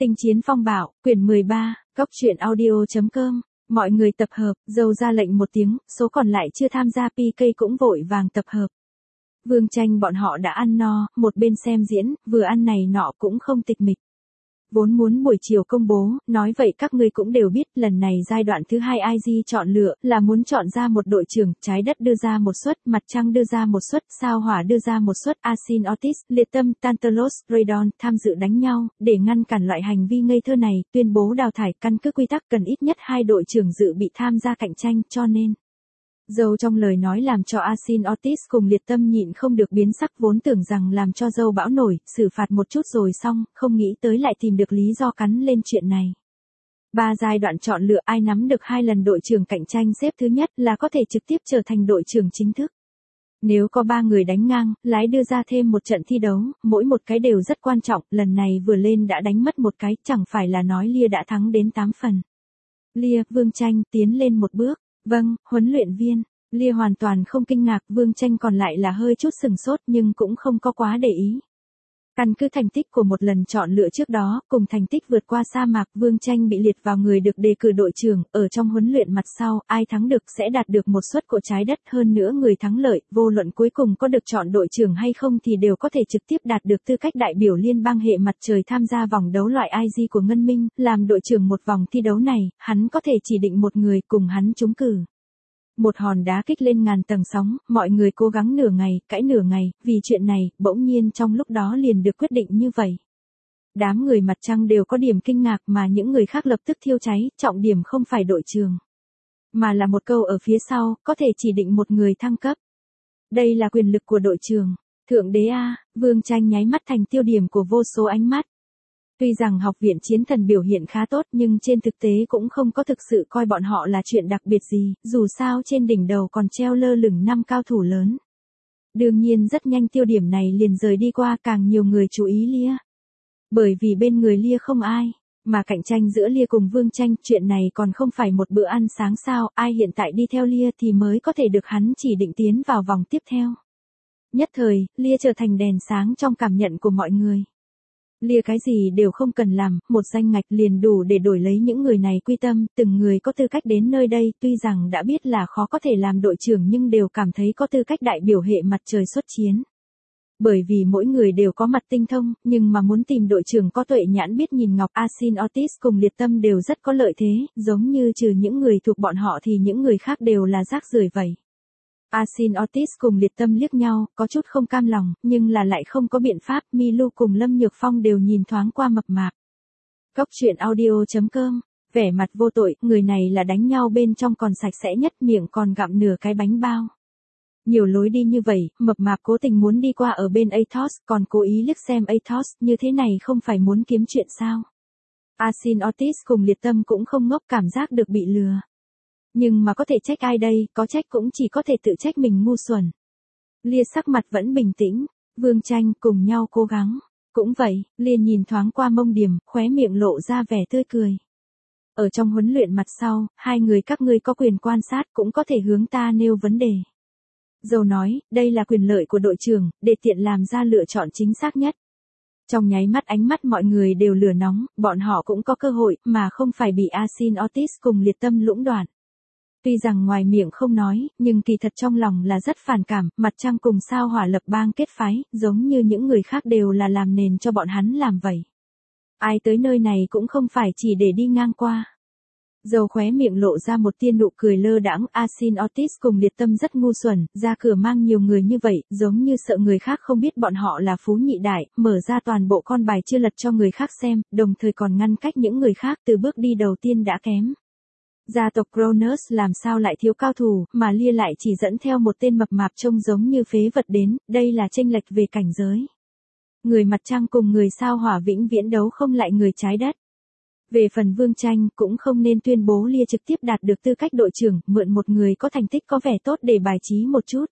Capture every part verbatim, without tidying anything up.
Tinh chiến phong bạo, quyển mười ba, góc truyện audio.com, mọi người tập hợp, dâu ra lệnh một tiếng, số còn lại chưa tham gia pê ca cũng vội vàng tập hợp. Vương Tranh bọn họ đã ăn no, một bên xem diễn, vừa ăn này nọ cũng không tịch mịch. Vốn muốn buổi chiều công bố, nói vậy các ngươi cũng đều biết, lần này giai đoạn thứ hai i giê chọn lựa, là muốn chọn ra một đội trưởng, trái đất đưa ra một suất, mặt trăng đưa ra một suất, sao hỏa đưa ra một suất, Asin Otis, Liệt Tâm, Tantalos, Radon, tham dự đánh nhau, để ngăn cản loại hành vi ngây thơ này, tuyên bố đào thải, căn cứ quy tắc cần ít nhất hai đội trưởng dự bị tham gia cạnh tranh, cho nên. Dâu trong lời nói làm cho Asin Otis cùng Liệt Tâm nhịn không được biến sắc, vốn tưởng rằng làm cho dâu bão nổi, xử phạt một chút rồi xong, không nghĩ tới lại tìm được lý do cắn lên chuyện này. Ba giai đoạn chọn lựa ai nắm được hai lần đội trưởng cạnh tranh xếp thứ nhất là có thể trực tiếp trở thành đội trưởng chính thức. Nếu có ba người đánh ngang, lái đưa ra thêm một trận thi đấu, mỗi một cái đều rất quan trọng, lần này vừa lên đã đánh mất một cái, chẳng phải là nói Lia đã thắng đến tám phần. Lia, Vương Tranh, tiến lên một bước. Vâng, huấn luyện viên. Lia hoàn toàn không kinh ngạc, Vương Tranh còn lại là hơi chút sừng sốt nhưng cũng không có quá để ý. Căn cứ thành tích của một lần chọn lựa trước đó, cùng thành tích vượt qua sa mạc, Vương Tranh bị liệt vào người được đề cử đội trưởng, ở trong huấn luyện mặt sau, ai thắng được sẽ đạt được một suất của trái đất, hơn nữa người thắng lợi, vô luận cuối cùng có được chọn đội trưởng hay không thì đều có thể trực tiếp đạt được tư cách đại biểu liên bang hệ mặt trời tham gia vòng đấu loại i giê của Ngân Minh, làm đội trưởng một vòng thi đấu này, hắn có thể chỉ định một người cùng hắn trúng cử. Một hòn đá kích lên ngàn tầng sóng, mọi người cố gắng nửa ngày, cãi nửa ngày, vì chuyện này, bỗng nhiên trong lúc đó liền được quyết định như vậy. Đám người mặt trăng đều có điểm kinh ngạc mà những người khác lập tức thiêu cháy, trọng điểm không phải đội trưởng, mà là một câu ở phía sau, có thể chỉ định một người thăng cấp. Đây là quyền lực của đội trưởng. Thượng đế A, Vương Tranh nháy mắt thành tiêu điểm của vô số ánh mắt. Tuy rằng học viện chiến thần biểu hiện khá tốt nhưng trên thực tế cũng không có thực sự coi bọn họ là chuyện đặc biệt gì, dù sao trên đỉnh đầu còn treo lơ lửng năm cao thủ lớn. Đương nhiên rất nhanh tiêu điểm này liền rời đi qua, càng nhiều người chú ý Lia. Bởi vì bên người Lia không ai, mà cạnh tranh giữa Lia cùng Vương Tranh, chuyện này còn không phải một bữa ăn sáng sao, ai hiện tại đi theo Lia thì mới có thể được hắn chỉ định tiến vào vòng tiếp theo. Nhất thời, Lia trở thành đèn sáng trong cảm nhận của mọi người. Lia cái gì đều không cần làm, một danh ngạch liền đủ để đổi lấy những người này quy tâm, từng người có tư cách đến nơi đây, tuy rằng đã biết là khó có thể làm đội trưởng nhưng đều cảm thấy có tư cách đại biểu hệ mặt trời xuất chiến. Bởi vì mỗi người đều có mặt tinh thông, nhưng mà muốn tìm đội trưởng có tuệ nhãn biết nhìn ngọc, Asin Otis cùng Liệt Tâm đều rất có lợi thế, giống như trừ những người thuộc bọn họ thì những người khác đều là rác rưởi vậy. Asin Otis cùng Liệt Tâm liếc nhau, có chút không cam lòng, nhưng là lại không có biện pháp, Milu cùng Lâm Nhược Phong đều nhìn thoáng qua mập mạp. Góc truyện audio.com, vẻ mặt vô tội, người này là đánh nhau bên trong còn sạch sẽ nhất, miệng còn gặm nửa cái bánh bao. Nhiều lối đi như vậy, mập mạp cố tình muốn đi qua ở bên Athos, còn cố ý liếc xem Athos, như thế này không phải muốn kiếm chuyện sao. Asin Otis cùng Liệt Tâm cũng không ngốc, cảm giác được bị lừa. Nhưng mà có thể trách ai đây, có trách cũng chỉ có thể tự trách mình ngu xuẩn. Lia sắc mặt vẫn bình tĩnh, Vương Tranh cùng nhau cố gắng. Cũng vậy, Lia nhìn thoáng qua Mông Điểm, khóe miệng lộ ra vẻ tươi cười. Ở trong huấn luyện mặt sau, hai người các ngươi có quyền quan sát cũng có thể hướng ta nêu vấn đề. Dâu nói, đây là quyền lợi của đội trưởng, để tiện làm ra lựa chọn chính xác nhất. Trong nháy mắt ánh mắt mọi người đều lửa nóng, bọn họ cũng có cơ hội, mà không phải bị Asin Otis cùng Liệt Tâm lũng đoạn. Tuy rằng ngoài miệng không nói, nhưng kỳ thật trong lòng là rất phản cảm, mặt trăng cùng sao hỏa lập bang kết phái, giống như những người khác đều là làm nền cho bọn hắn làm vậy. Ai tới nơi này cũng không phải chỉ để đi ngang qua. Dâu khóe miệng lộ ra một tia nụ cười lơ đãng, Asin Otis cùng Liệt Tâm rất ngu xuẩn, ra cửa mang nhiều người như vậy, giống như sợ người khác không biết bọn họ là phú nhị đại, mở ra toàn bộ con bài chưa lật cho người khác xem, đồng thời còn ngăn cách những người khác từ bước đi đầu tiên đã kém. Gia tộc Cronus làm sao lại thiếu cao thủ, mà Lia lại chỉ dẫn theo một tên mập mạp trông giống như phế vật đến, đây là chênh lệch về cảnh giới. Người mặt trăng cùng người sao hỏa vĩnh viễn đấu không lại người trái đất. Về phần Vương Tranh, cũng không nên tuyên bố Lia trực tiếp đạt được tư cách đội trưởng, mượn một người có thành tích có vẻ tốt để bài trí một chút.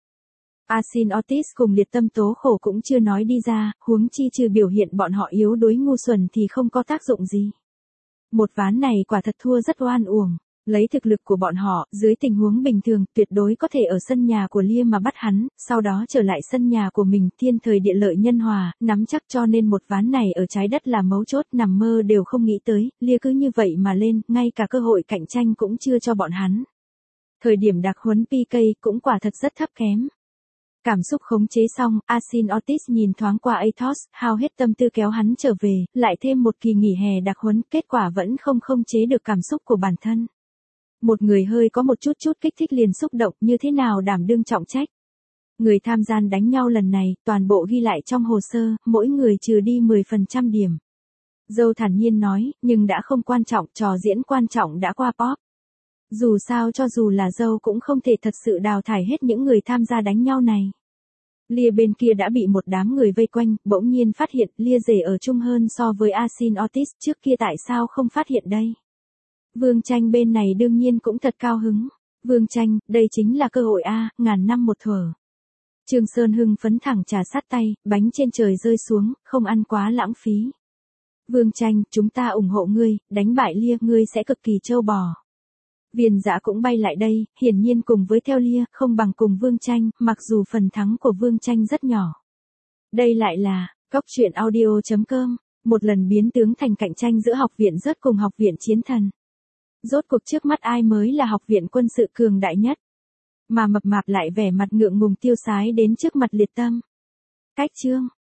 Asin Otis cùng Liệt Tâm tố khổ cũng chưa nói đi ra, huống chi trừ biểu hiện bọn họ yếu đuối ngu xuẩn thì không có tác dụng gì. Một ván này quả thật thua rất oan uổng. Lấy thực lực của bọn họ, dưới tình huống bình thường, tuyệt đối có thể ở sân nhà của Lia mà bắt hắn, sau đó trở lại sân nhà của mình, thiên thời địa lợi nhân hòa, nắm chắc, cho nên một ván này ở trái đất là mấu chốt, nằm mơ đều không nghĩ tới, Lia cứ như vậy mà lên, ngay cả cơ hội cạnh tranh cũng chưa cho bọn hắn. Thời điểm đặc huấn pê ca cũng quả thật rất thấp kém. Cảm xúc khống chế xong, Asin Otis nhìn thoáng qua Athos, hao hết tâm tư kéo hắn trở về, lại thêm một kỳ nghỉ hè đặc huấn, kết quả vẫn không khống chế được cảm xúc của bản thân. Một người hơi có một chút chút kích thích liền xúc động, như thế nào đảm đương trọng trách. Người tham gia đánh nhau lần này, toàn bộ ghi lại trong hồ sơ, mỗi người trừ đi mười phần trăm điểm. Dâu thản nhiên nói, nhưng đã không quan trọng, trò diễn quan trọng đã qua pop. Dù sao cho dù là dâu cũng không thể thật sự đào thải hết những người tham gia đánh nhau này. Lia bên kia đã bị một đám người vây quanh, bỗng nhiên phát hiện Lia rể ở chung hơn so với Asin Otis, trước kia tại sao không phát hiện đây. Vương Tranh bên này đương nhiên cũng thật cao hứng. Vương Tranh, đây chính là cơ hội a, ngàn năm một thuở. Trương Sơn hưng phấn thẳng trà sát tay, bánh trên trời rơi xuống, không ăn quá lãng phí. Vương Tranh, chúng ta ủng hộ ngươi, đánh bại Lia, ngươi sẽ cực kỳ trâu bò. Viên Dã cũng bay lại đây, hiển nhiên cùng với theo Lia, không bằng cùng Vương Tranh, mặc dù phần thắng của Vương Tranh rất nhỏ. Đây lại là, góc truyện audio chấm com, một lần biến tướng thành cạnh tranh giữa học viện rớt cùng học viện chiến thần. Rốt cuộc trước mắt ai mới là học viện quân sự cường đại nhất. Mà mập mạp lại vẻ mặt ngượng ngùng tiêu sái đến trước mặt Liệt Tâm. Cách chương.